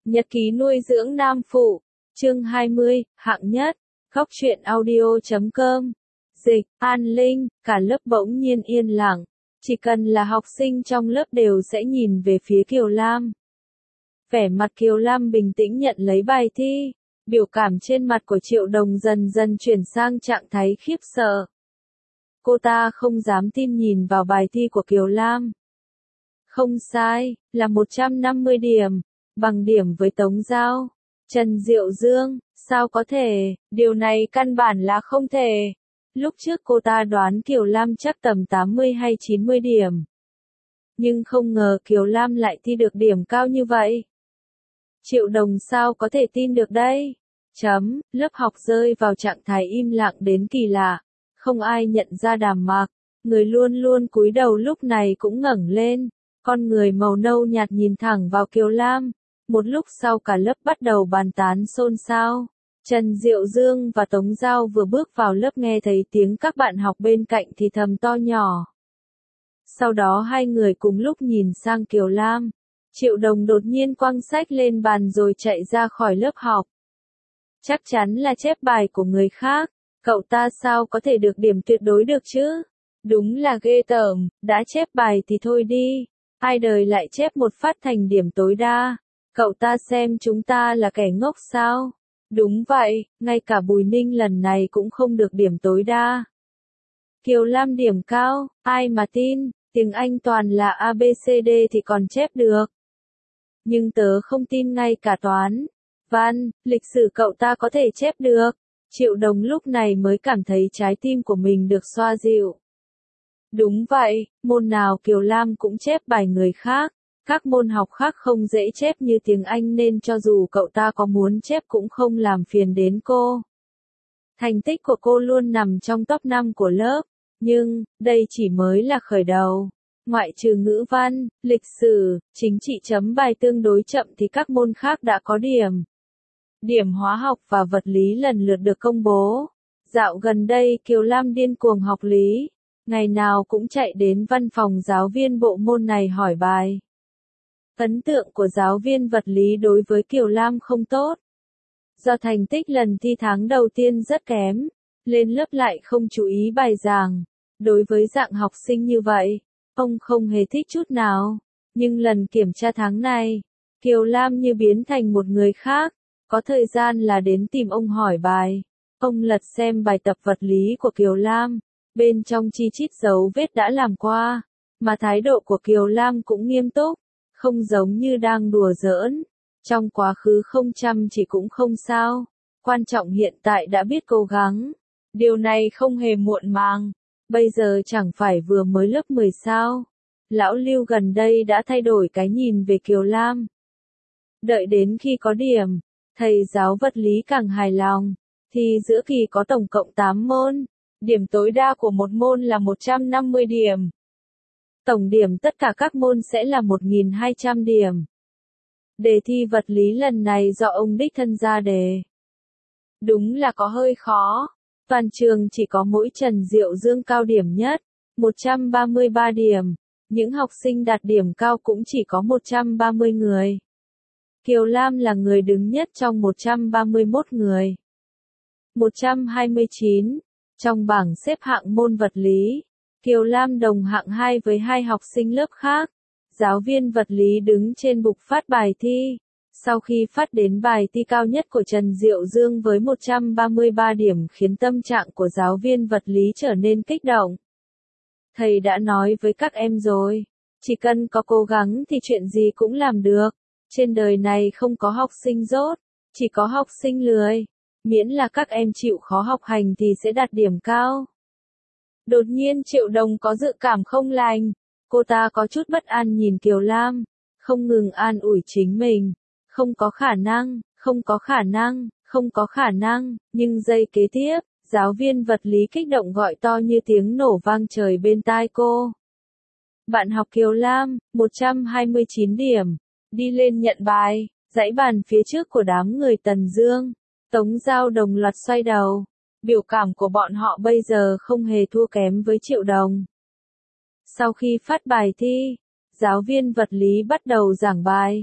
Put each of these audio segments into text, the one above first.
Nhật ký nuôi dưỡng nam phụ, chương 20, hạng nhất, Góc truyện audio.com. Dịch, An Linh, cả lớp bỗng nhiên yên lặng. Chỉ cần là học sinh trong lớp đều sẽ nhìn về phía Kiều Lam. Vẻ mặt Kiều Lam bình tĩnh nhận lấy bài thi. Biểu cảm trên mặt của Triệu Đồng dần dần chuyển sang trạng thái khiếp sợ. Cô ta không dám tin nhìn vào bài thi của Kiều Lam. Không sai, là 150 điểm, bằng điểm với Tống Giao. Trần Diệu Dương, sao có thể, điều này căn bản là không thể. Lúc trước cô ta đoán Kiều Lam chắc tầm 80 hay 90 điểm. Nhưng không ngờ Kiều Lam lại thi được điểm cao như vậy. Triệu Đồng sao có thể tin được đây? Lớp học rơi vào trạng thái im lặng đến kỳ lạ. Không ai nhận ra Đàm Mạc. Người luôn luôn cúi đầu lúc này cũng ngẩng lên. Con người màu nâu nhạt nhìn thẳng vào Kiều Lam. Một lúc sau cả lớp bắt đầu bàn tán xôn xao. Trần Diệu Dương và Tống Giao vừa bước vào lớp nghe thấy tiếng các bạn học bên cạnh thì thầm to nhỏ. Sau đó hai người cùng lúc nhìn sang Kiều Lam. Triệu Đồng đột nhiên quăng sách lên bàn rồi chạy ra khỏi lớp học. Chắc chắn là chép bài của người khác. Cậu ta sao có thể được điểm tuyệt đối được chứ? Đúng là ghê tởm, đã chép bài thì thôi đi. Ai đời lại chép một phát thành điểm tối đa. Cậu ta xem chúng ta là kẻ ngốc sao? Đúng vậy, ngay cả Bùi Ninh lần này cũng không được điểm tối đa. Kiều Lam điểm cao, ai mà tin, tiếng Anh toàn là ABCD thì còn chép được. Nhưng tớ không tin ngay cả toán, văn, lịch sử cậu ta có thể chép được. Triệu Đồng lúc này mới cảm thấy trái tim của mình được xoa dịu. Đúng vậy, môn nào Kiều Lam cũng chép bài người khác. Các môn học khác không dễ chép như tiếng Anh nên cho dù cậu ta có muốn chép cũng không làm phiền đến cô. Thành tích của cô luôn nằm trong top 5 của lớp, nhưng, đây chỉ mới là khởi đầu. Ngoại trừ ngữ văn, lịch sử, chính trị chấm bài tương đối chậm thì các môn khác đã có điểm. Điểm hóa học và vật lý lần lượt được công bố. Dạo gần đây Kiều Lam điên cuồng học lý, ngày nào cũng chạy đến văn phòng giáo viên bộ môn này hỏi bài. Ấn tượng của giáo viên vật lý đối với Kiều Lam không tốt. Do thành tích lần thi tháng đầu tiên rất kém, lên lớp lại không chú ý bài giảng. Đối với dạng học sinh như vậy, ông không hề thích chút nào. Nhưng lần kiểm tra tháng này, Kiều Lam như biến thành một người khác, có thời gian là đến tìm ông hỏi bài. Ông lật xem bài tập vật lý của Kiều Lam, bên trong chi chít dấu vết đã làm qua, mà thái độ của Kiều Lam cũng nghiêm túc. Không giống như đang đùa giỡn. Trong quá khứ không chăm chỉ cũng không sao. Quan trọng hiện tại đã biết cố gắng. Điều này không hề muộn màng. Bây giờ chẳng phải vừa mới lớp 10 sao. Lão Lưu gần đây đã thay đổi cái nhìn về Kiều Lam. Đợi đến khi có điểm, thầy giáo vật lý càng hài lòng. Thì giữa kỳ có tổng cộng 8 môn. Điểm tối đa của một môn là 150 điểm. Tổng điểm tất cả các môn sẽ là 1.200 điểm. Đề thi vật lý lần này do ông đích thân ra đề. Đúng là có hơi khó. Toàn trường chỉ có mỗi Trần Diệu Dương cao điểm nhất, 133 điểm. Những học sinh đạt điểm cao cũng chỉ có 130 người. Kiều Lam là người đứng nhất trong 131 người. 129. Trong bảng xếp hạng môn vật lý, Kiều Lam đồng hạng 2 với hai học sinh lớp khác. Giáo viên vật lý đứng trên bục phát bài thi. Sau khi phát đến bài thi cao nhất của Trần Diệu Dương với 133 điểm khiến tâm trạng của giáo viên vật lý trở nên kích động. Thầy đã nói với các em rồi, chỉ cần có cố gắng thì chuyện gì cũng làm được. Trên đời này không có học sinh dốt, chỉ có học sinh lười. Miễn là các em chịu khó học hành thì sẽ đạt điểm cao. Đột nhiên Triệu Đồng có dự cảm không lành. Cô ta có chút bất an nhìn Kiều Lam, không ngừng an ủi chính mình. Không có khả năng, không có khả năng, không có khả năng. Nhưng giây kế tiếp, giáo viên vật lý kích động gọi to như tiếng nổ vang trời bên tai cô. Bạn học Kiều Lam, 129 điểm. Đi lên nhận bài. Dãy bàn phía trước của đám người Tần Dương, Tống Giao đồng loạt xoay đầu. Biểu cảm của bọn họ bây giờ không hề thua kém với Triệu Đồng. Sau khi phát bài thi, giáo viên vật lý bắt đầu giảng bài.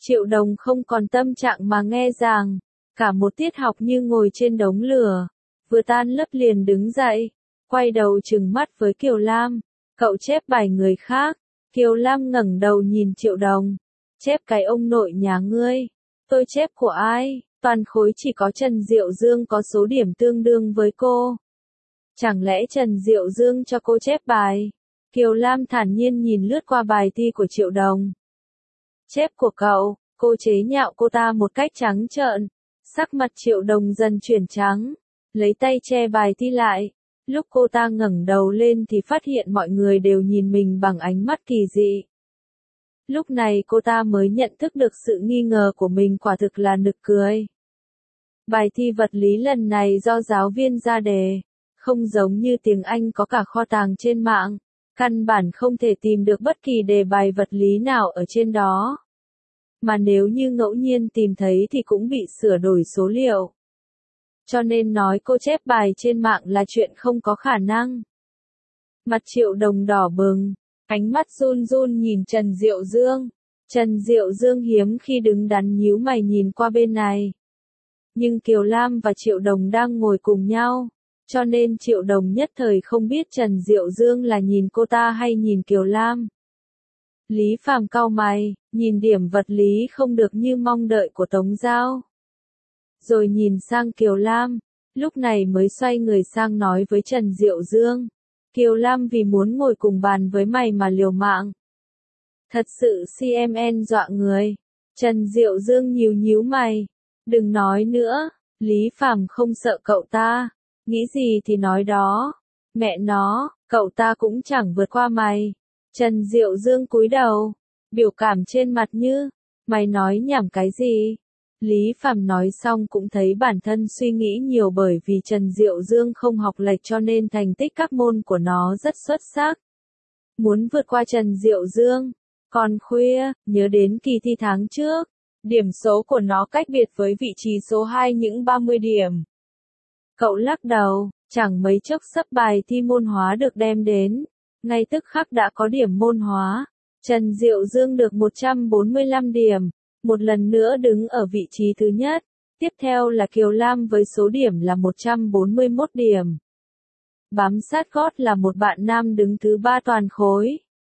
Triệu Đồng không còn tâm trạng mà nghe giảng, cả một tiết học như ngồi trên đống lửa, vừa tan lớp liền đứng dậy, quay đầu trừng mắt với Kiều Lam, cậu chép bài người khác. Kiều Lam ngẩng đầu nhìn Triệu Đồng, chép cái ông nội nhà ngươi, tôi chép của ai, toàn khối chỉ có Trần Diệu Dương có số điểm tương đương với cô. Chẳng lẽ Trần Diệu Dương cho cô chép bài? Kiều Lam thản nhiên nhìn lướt qua bài thi của Triệu Đồng. Chép của cậu, cô chế nhạo cô ta một cách trắng trợn, sắc mặt Triệu Đồng dần chuyển trắng, lấy tay che bài thi lại. Lúc cô ta ngẩng đầu lên thì phát hiện mọi người đều nhìn mình bằng ánh mắt kỳ dị. Lúc này cô ta mới nhận thức được sự nghi ngờ của mình quả thực là nực cười. Bài thi vật lý lần này do giáo viên ra đề, không giống như tiếng Anh có cả kho tàng trên mạng, căn bản không thể tìm được bất kỳ đề bài vật lý nào ở trên đó. Mà nếu như ngẫu nhiên tìm thấy thì cũng bị sửa đổi số liệu. Cho nên nói cô chép bài trên mạng là chuyện không có khả năng. Mặt Triệu Đồng đỏ bừng, ánh mắt run run nhìn Trần Diệu Dương. Trần Diệu Dương hiếm khi đứng đắn nhíu mày nhìn qua bên này. Nhưng Kiều Lam và Triệu Đồng đang ngồi cùng nhau, cho nên Triệu Đồng nhất thời không biết Trần Diệu Dương là nhìn cô ta hay nhìn Kiều Lam. Lý Phàm cau mày, nhìn điểm vật lý không được như mong đợi của Tống Giao. Rồi nhìn sang Kiều Lam, lúc này mới xoay người sang nói với Trần Diệu Dương. Kiều Lam vì muốn ngồi cùng bàn với mày mà liều mạng. Thật sự CMN dọa người. Trần Diệu Dương nhíu nhíu mày. Đừng nói nữa, Lý Phàm không sợ cậu ta. Nghĩ gì thì nói đó. Mẹ nó, cậu ta cũng chẳng vượt qua mày. Trần Diệu Dương cúi đầu, biểu cảm trên mặt như, mày nói nhảm cái gì? Lý Phàm nói xong cũng thấy bản thân suy nghĩ nhiều bởi vì Trần Diệu Dương không học lệch cho nên thành tích các môn của nó rất xuất sắc. Muốn vượt qua Trần Diệu Dương, còn khuya, nhớ đến kỳ thi tháng trước, điểm số của nó cách biệt với vị trí số 2 những 30 điểm. Cậu lắc đầu, chẳng mấy chốc sắp bài thi môn hóa được đem đến, ngay tức khắc đã có điểm môn hóa. Trần Diệu Dương được 145 điểm. Một lần nữa đứng ở vị trí thứ nhất, tiếp theo là Kiều Lam với số điểm là 141 điểm. Bám sát gót là một bạn nam đứng thứ 3 toàn khối.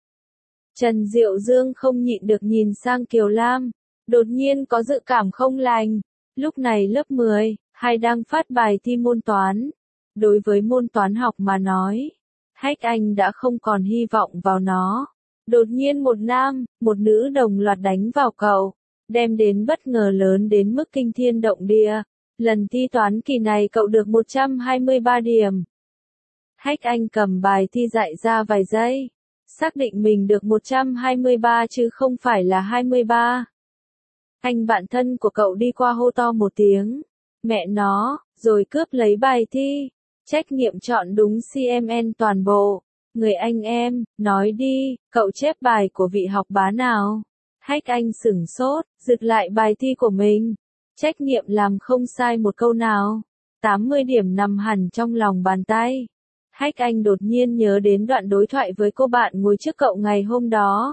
Trần Diệu Dương không nhịn được nhìn sang Kiều Lam, đột nhiên có dự cảm không lành. Lúc này lớp 10, hay đang phát bài thi môn toán. Đối với môn toán học mà nói, Hách Anh đã không còn hy vọng vào nó. Đột nhiên một nam, một nữ đồng loạt đánh vào cậu, đem đến bất ngờ lớn đến mức kinh thiên động địa. Lần thi toán kỳ này cậu được 123 điểm. Hách Anh cầm bài thi dạy ra vài giây, xác định mình được 123 chứ không phải là 23. Anh bạn thân của cậu đi qua hô to một tiếng, mẹ nó, rồi cướp lấy bài thi. Trách nhiệm chọn đúng CMN toàn bộ. Người anh em, nói đi, cậu chép bài của vị học bá nào? Hách Anh sửng sốt, giựt lại bài thi của mình. Trách nhiệm làm không sai một câu nào. 80 điểm nằm hẳn trong lòng bàn tay. Hách Anh đột nhiên nhớ đến đoạn đối thoại với cô bạn ngồi trước cậu ngày hôm đó.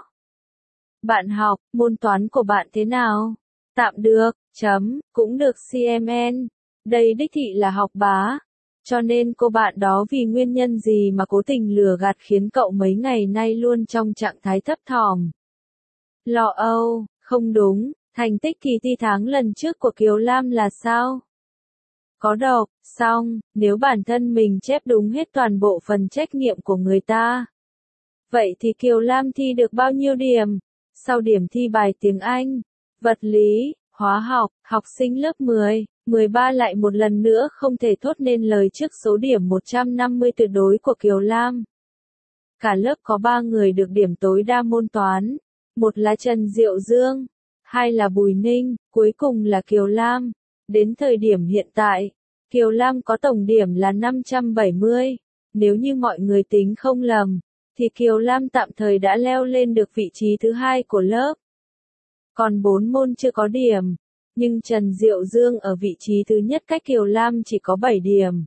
Bạn học, môn toán của bạn thế nào? Tạm được, cũng được CMN. Đây đích thị là học bá. Cho nên cô bạn đó vì nguyên nhân gì mà cố tình lừa gạt khiến cậu mấy ngày nay luôn trong trạng thái thấp thỏm. Lo âu, không đúng, thành tích kỳ thi tháng lần trước của Kiều Lam là sao? Có độc, xong, nếu bản thân mình chép đúng hết toàn bộ phần trách nhiệm của người ta. Vậy thì Kiều Lam thi được bao nhiêu điểm? Sau điểm thi bài tiếng Anh, vật lý, hóa học, học sinh lớp 10, 13 lại một lần nữa không thể thốt nên lời trước số điểm 150 tuyệt đối của Kiều Lam. Cả lớp có 3 người được điểm tối đa môn toán. Một là Trần Diệu Dương, hai là Bùi Ninh, cuối cùng là Kiều Lam. Đến thời điểm hiện tại, Kiều Lam có tổng điểm là 570. Nếu như mọi người tính không lầm, thì Kiều Lam tạm thời đã leo lên được vị trí thứ 2 của lớp. Còn 4 môn chưa có điểm, nhưng Trần Diệu Dương ở vị trí thứ nhất cách Kiều Lam chỉ có 7 điểm.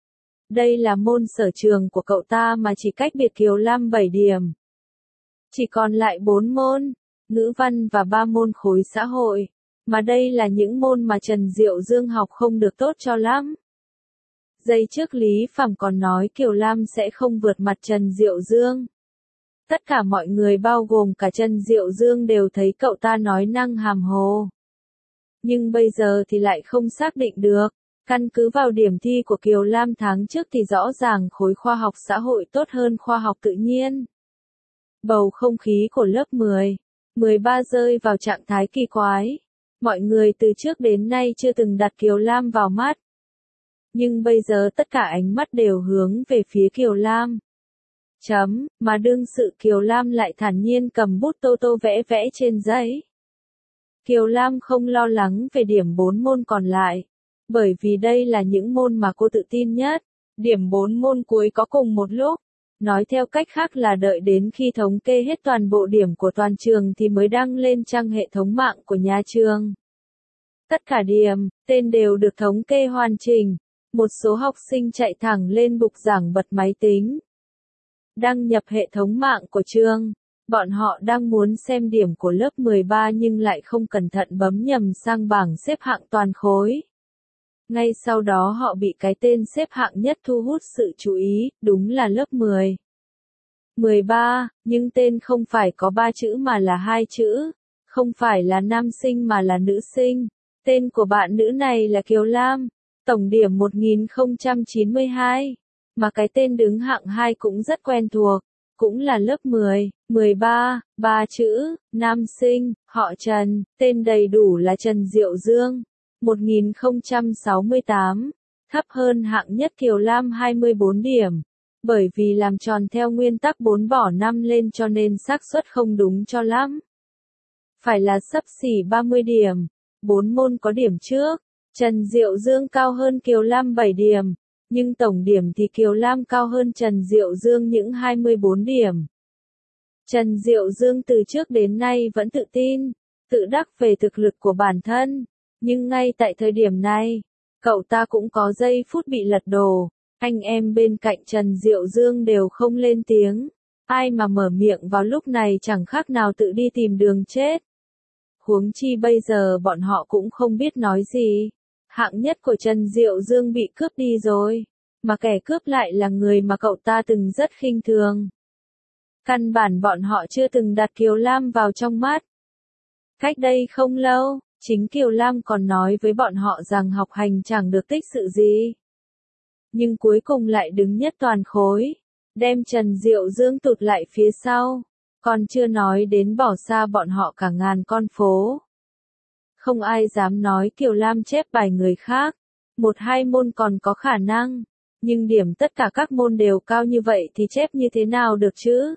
Đây là môn sở trường của cậu ta mà chỉ cách biệt Kiều Lam 7 điểm. Chỉ còn lại 4 môn, ngữ văn và 3 môn khối xã hội. Mà đây là những môn mà Trần Diệu Dương học không được tốt cho lắm. Giây trước Lý Phàm còn nói Kiều Lam sẽ không vượt mặt Trần Diệu Dương. Tất cả mọi người bao gồm cả Trần Diệu Dương đều thấy cậu ta nói năng hàm hồ. Nhưng bây giờ thì lại không xác định được. Căn cứ vào điểm thi của Kiều Lam tháng trước thì rõ ràng khối khoa học xã hội tốt hơn khoa học tự nhiên. Bầu không khí của lớp 10, 13 rơi vào trạng thái kỳ quái. Mọi người từ trước đến nay chưa từng đặt Kiều Lam vào mắt. Nhưng bây giờ tất cả ánh mắt đều hướng về phía Kiều Lam. Mà đương sự Kiều Lam lại thản nhiên cầm bút tô tô vẽ vẽ trên giấy. Kiều Lam không lo lắng về điểm 4 môn còn lại. Bởi vì đây là những môn mà cô tự tin nhất. Điểm 4 môn cuối có cùng một lúc. Nói theo cách khác là đợi đến khi thống kê hết toàn bộ điểm của toàn trường thì mới đăng lên trang hệ thống mạng của nhà trường. Tất cả điểm, tên đều được thống kê hoàn chỉnh. Một số học sinh chạy thẳng lên bục giảng bật máy tính. Đăng nhập hệ thống mạng của trường. Bọn họ đang muốn xem điểm của lớp 13 nhưng lại không cẩn thận bấm nhầm sang bảng xếp hạng toàn khối. Ngay sau đó họ bị cái tên xếp hạng nhất thu hút sự chú ý, đúng là lớp 10. 13, nhưng tên không phải có 3 chữ mà là 2 chữ. Không phải là nam sinh mà là nữ sinh. Tên của bạn nữ này là Kiều Lam. Tổng điểm 1092. Mà cái tên đứng hạng 2 cũng rất quen thuộc. Cũng là lớp 10, 13, 3 chữ, nam sinh, họ Trần, tên đầy đủ là Trần Diệu Dương. 1068, thấp hơn hạng nhất Kiều Lam 24 điểm. Bởi vì làm tròn theo nguyên tắc 4 bỏ 5 lên cho nên xác suất không đúng cho lắm. Phải là xấp xỉ 30 điểm. 4 môn có điểm trước. Trần Diệu Dương cao hơn Kiều Lam 7 điểm. Nhưng tổng điểm thì Kiều Lam cao hơn Trần Diệu Dương những 24 điểm. Trần Diệu Dương từ trước đến nay vẫn tự tin, tự đắc về thực lực của bản thân. Nhưng ngay tại thời điểm này, cậu ta cũng có giây phút bị lật đổ. Anh em bên cạnh Trần Diệu Dương đều không lên tiếng. Ai mà mở miệng vào lúc này chẳng khác nào tự đi tìm đường chết. Huống chi bây giờ bọn họ cũng không biết nói gì. Hạng nhất của Trần Diệu Dương bị cướp đi rồi. Mà kẻ cướp lại là người mà cậu ta từng rất khinh thường. Căn bản bọn họ chưa từng đặt Kiều Lam vào trong mắt. Cách đây không lâu, chính Kiều Lam còn nói với bọn họ rằng học hành chẳng được tích sự gì. Nhưng cuối cùng lại đứng nhất toàn khối, đem Trần Diệu Dương tụt lại phía sau, còn chưa nói đến bỏ xa bọn họ cả ngàn con phố. Không ai dám nói Kiều Lam chép bài người khác, 1-2 môn còn có khả năng, nhưng điểm tất cả các môn đều cao như vậy thì chép như thế nào được chứ?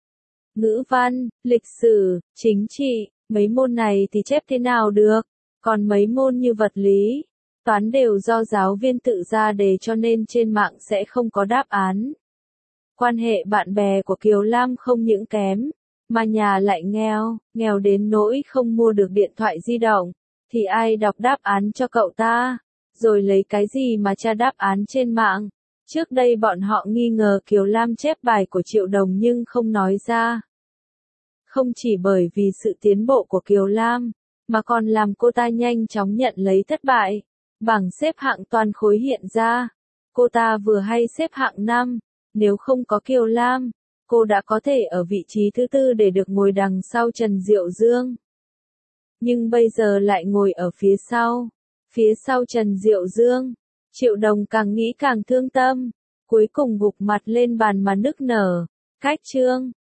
Ngữ văn, lịch sử, chính trị, mấy môn này thì chép thế nào được, còn mấy môn như vật lý, toán đều do giáo viên tự ra đề cho nên trên mạng sẽ không có đáp án. Quan hệ bạn bè của Kiều Lam không những kém, mà nhà lại nghèo, nghèo đến nỗi không mua được điện thoại di động, thì ai đọc đáp án cho cậu ta, rồi lấy cái gì mà tra đáp án trên mạng. Trước đây bọn họ nghi ngờ Kiều Lam chép bài của Triệu Đồng nhưng không nói ra. Không chỉ bởi vì sự tiến bộ của Kiều Lam, mà còn làm cô ta nhanh chóng nhận lấy thất bại. Bảng xếp hạng toàn khối hiện ra, cô ta vừa hay xếp hạng 5, nếu không có Kiều Lam, cô đã có thể ở vị trí thứ 4 để được ngồi đằng sau Trần Diệu Dương. Nhưng bây giờ lại ngồi ở phía sau Trần Diệu Dương. Triệu Đồng càng nghĩ càng thương tâm, cuối cùng gục mặt lên bàn mà nức nở. Cách chương